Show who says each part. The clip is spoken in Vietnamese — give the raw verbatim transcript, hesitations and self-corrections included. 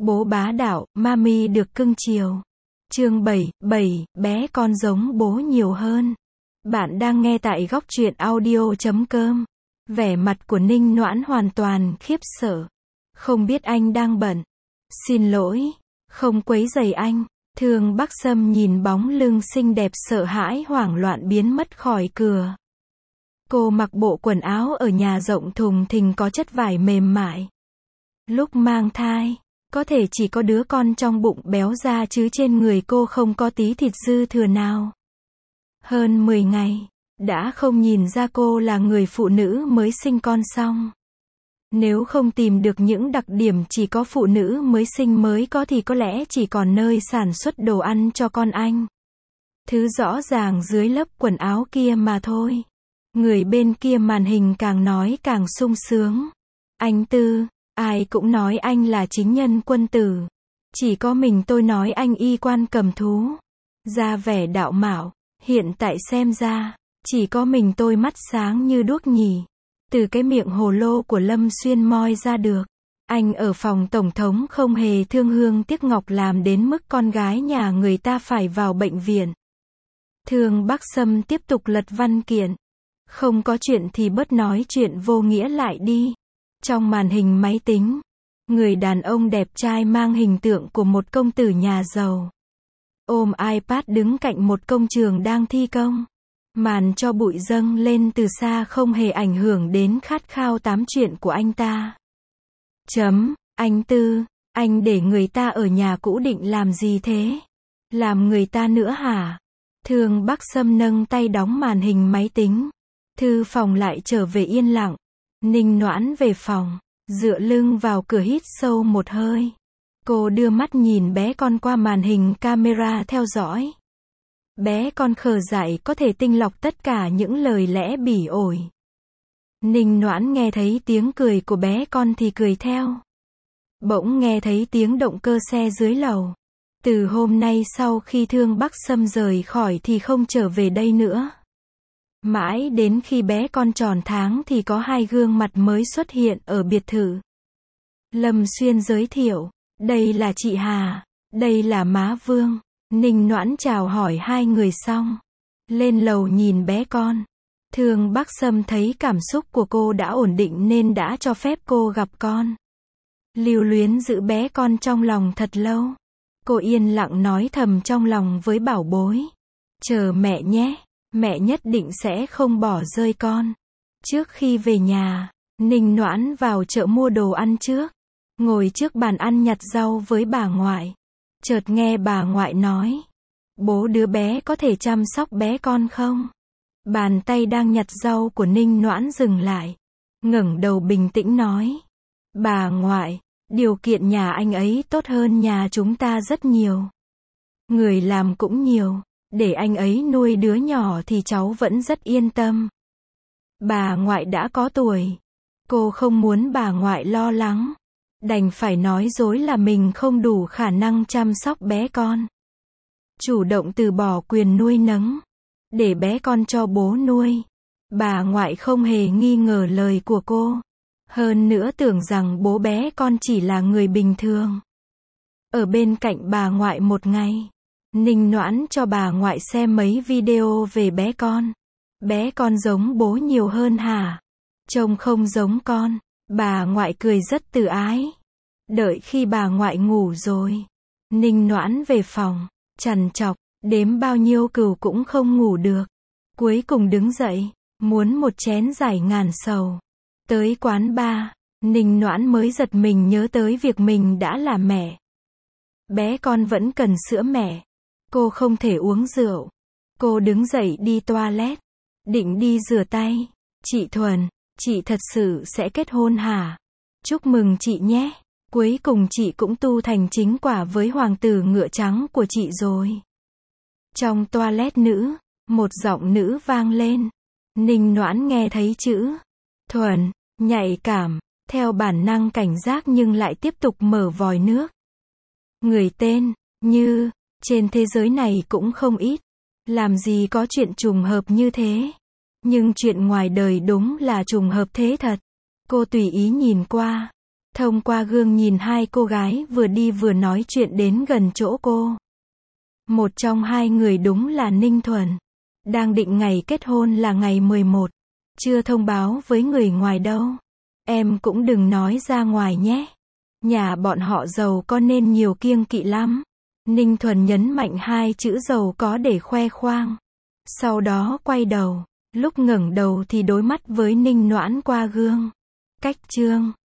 Speaker 1: Bố bá đạo, mami được cưng chiều. Chương bảy, bảy, bé con giống bố nhiều hơn. Bạn đang nghe tại góc truyện audio chấm com. Vẻ mặt của Ninh Noãn hoàn toàn khiếp sợ. Không biết anh đang bận. Xin lỗi, không quấy rầy anh. Thương Bắc Sâm nhìn bóng lưng xinh đẹp sợ hãi hoảng loạn biến mất khỏi cửa. Cô mặc bộ quần áo ở nhà rộng thùng thình có chất vải mềm mại. Lúc mang thai, có thể chỉ có đứa con trong bụng béo ra chứ trên người cô không có tí thịt dư thừa nào. Hơn mười ngày, đã không nhìn ra cô là người phụ nữ mới sinh con xong. Nếu không tìm được những đặc điểm chỉ có phụ nữ mới sinh mới có thì có lẽ chỉ còn nơi sản xuất đồ ăn cho con anh. Thứ rõ ràng dưới lớp quần áo kia mà thôi. Người bên kia màn hình càng nói càng sung sướng. Anh Tư, ai cũng nói anh là chính nhân quân tử. Chỉ có mình tôi nói anh y quan cầm thú. Ra vẻ đạo mạo, hiện tại xem ra, chỉ có mình tôi mắt sáng như đuốc nhỉ. Từ cái miệng hồ lô của Lâm Xuyên moi ra được. Anh ở phòng tổng thống không hề thương hương tiếc ngọc làm đến mức con gái nhà người ta phải vào bệnh viện. Thương Bắc Sâm tiếp tục lật văn kiện. Không có chuyện thì bớt nói chuyện vô nghĩa lại đi. Trong màn hình máy tính, người đàn ông đẹp trai mang hình tượng của một công tử nhà giàu. Ôm iPad đứng cạnh một công trường đang thi công. Màn cho bụi dâng lên từ xa không hề ảnh hưởng đến khát khao tám chuyện của anh ta. Chấm, anh Tư, anh để người ta ở nhà cũ định làm gì thế? Làm người ta nữa hả? Thương Bắc Sâm nâng tay đóng màn hình máy tính. Thư phòng lại trở về yên lặng. Ninh Noãn về phòng, dựa lưng vào cửa hít sâu một hơi. Cô đưa mắt nhìn bé con qua màn hình camera theo dõi. Bé con khờ dại có thể tinh lọc tất cả những lời lẽ bỉ ổi. Ninh Noãn nghe thấy tiếng cười của bé con thì cười theo. Bỗng nghe thấy tiếng động cơ xe dưới lầu. Từ hôm nay sau khi Thương Bắc Sâm rời khỏi thì không trở về đây nữa. Mãi đến khi bé con tròn tháng thì có hai gương mặt mới xuất hiện ở biệt thự. Lâm Xuyên giới thiệu, đây là chị Hà, đây là má Vương. Ninh Noãn chào hỏi hai người xong, lên lầu nhìn bé con. Thương Bắc Sâm thấy cảm xúc của cô đã ổn định nên đã cho phép cô gặp con. Lưu Luyến giữ bé con trong lòng thật lâu. Cô yên lặng nói thầm trong lòng với bảo bối. Chờ mẹ nhé, mẹ nhất định sẽ không bỏ rơi con. Trước khi về nhà, Ninh Noãn vào chợ mua đồ ăn trước. Ngồi trước bàn ăn nhặt rau với bà ngoại. Chợt nghe bà ngoại nói, bố đứa bé có thể chăm sóc bé con không? Bàn tay đang nhặt rau của Ninh Noãn dừng lại. Ngẩng đầu bình tĩnh nói, bà ngoại, điều kiện nhà anh ấy tốt hơn nhà chúng ta rất nhiều. Người làm cũng nhiều, để anh ấy nuôi đứa nhỏ thì cháu vẫn rất yên tâm. Bà ngoại đã có tuổi. Cô không muốn bà ngoại lo lắng. Đành phải nói dối là mình không đủ khả năng chăm sóc bé con. Chủ động từ bỏ quyền nuôi nấng. Để bé con cho bố nuôi. Bà ngoại không hề nghi ngờ lời của cô. Hơn nữa tưởng rằng bố bé con chỉ là người bình thường. Ở bên cạnh bà ngoại một ngày, Ninh Noãn cho bà ngoại xem mấy video về bé con. Bé con giống bố nhiều hơn hả? Trông không giống con. Bà ngoại cười rất từ ái. Đợi khi bà ngoại ngủ rồi, Ninh Noãn về phòng, trằn trọc, đếm bao nhiêu cừu cũng không ngủ được. Cuối cùng đứng dậy, muốn một chén giải ngàn sầu. Tới quán bar, Ninh Noãn mới giật mình nhớ tới việc mình đã là mẹ. Bé con vẫn cần sữa mẹ. Cô không thể uống rượu. Cô đứng dậy đi toilet, định đi rửa tay. Chị Thuần, chị thật sự sẽ kết hôn hả? Chúc mừng chị nhé. Cuối cùng chị cũng tu thành chính quả với hoàng tử ngựa trắng của chị rồi. Trong toilet nữ, một giọng nữ vang lên. Ninh Noãn nghe thấy chữ Thuần, nhạy cảm, theo bản năng cảnh giác nhưng lại tiếp tục mở vòi nước. Người tên Như, trên thế giới này cũng không ít. Làm gì có chuyện trùng hợp như thế. Nhưng chuyện ngoài đời đúng là trùng hợp thế thật. Cô tùy ý nhìn qua. Thông qua gương nhìn hai cô gái vừa đi vừa nói chuyện đến gần chỗ cô. Một trong hai người đúng là Ninh Thuần. Đang định ngày kết hôn là ngày mười một. Chưa thông báo với người ngoài đâu. Em cũng đừng nói ra ngoài nhé. Nhà bọn họ giàu có nên nhiều kiêng kỵ lắm. Ninh Thuần nhấn mạnh hai chữ giàu có để khoe khoang. Sau đó quay đầu. Lúc ngẩng đầu thì đối mắt với Ninh Noãn qua gương. Cách chương